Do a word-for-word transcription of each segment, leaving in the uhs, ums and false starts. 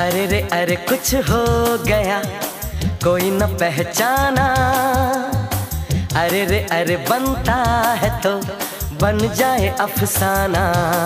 अरे रे अरे कुछ हो गया कोई न पहचाना। अरे रे अरे बनता है तो बन जाए अफसाना।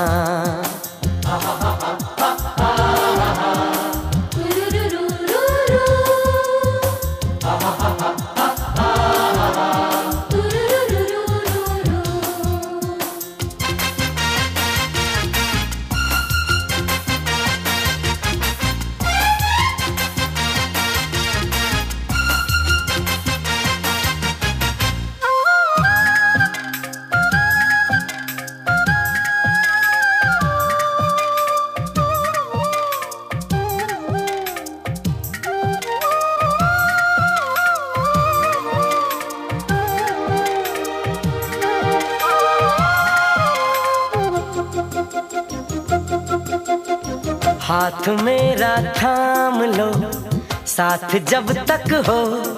हाथ मेरा थाम लो साथ जब तक हो,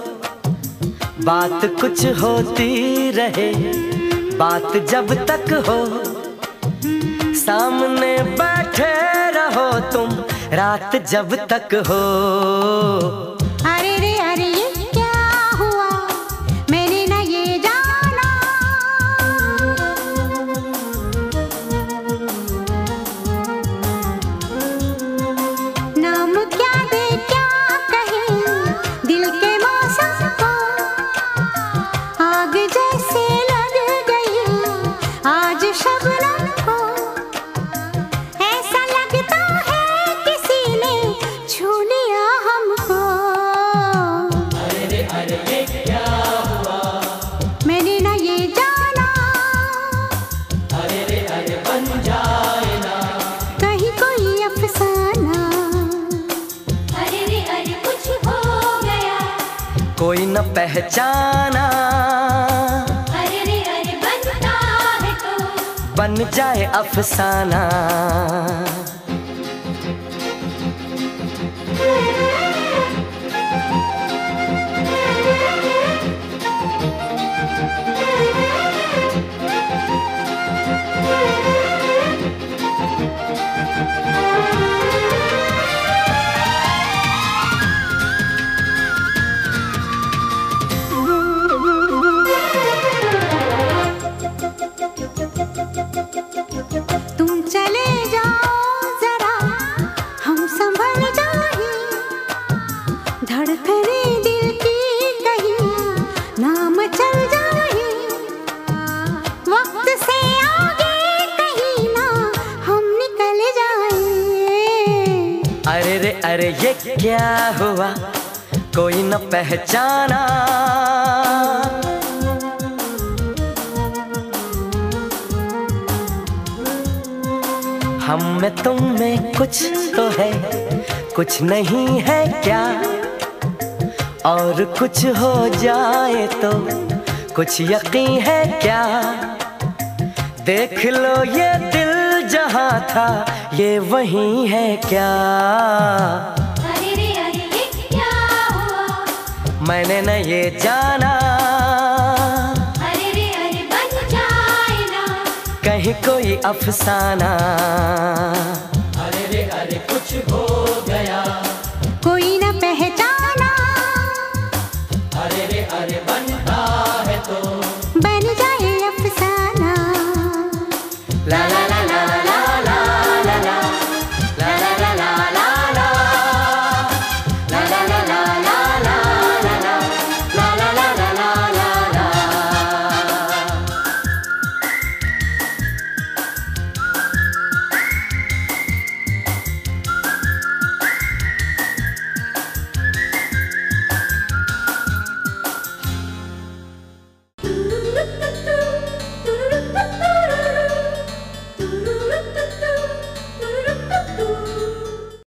बात कुछ होती रहे बात जब तक हो। सामने बैठे रहो तुम रात जब तक हो। अरे रे अरे ये क्या हुआ मैंने ना ये जाना। नाम क्या दे क्या कहे दिल के मौसम को। आग जैसे लग गई आज शबनम को। ऐसा लगता है किसी ने छू लिया हमको। अरे रे अरे ये क्या हुआ मैंने ना ये जाना। अरे रे अरे बन जाए ना कहीं कोई अफसाना। अरे रे अरे कुछ हो गया कोई न पहचाना। अरे रे अरे बनता है तो बन जाए अफसाना। तुम चले जाओ जरा हम संभल जाए। धड़कने दिल की कहीं नाम चल जाए। वक्त से आगे कहीं ना हम निकल जाए। अरे रे अरे ये क्या हुआ कोई न पहचाना। हम में तुम में कुछ तो है कुछ नहीं है क्या। और कुछ हो जाए तो कुछ यकीन है क्या। देख लो ये दिल जहाँ था ये वही है क्या। अरे रे अरे ये क्या हुआ मैंने न ये जाना। अरे रे अरे बन जाए ना कहीं कोई अफसाना। अरे रे अरे कुछ हो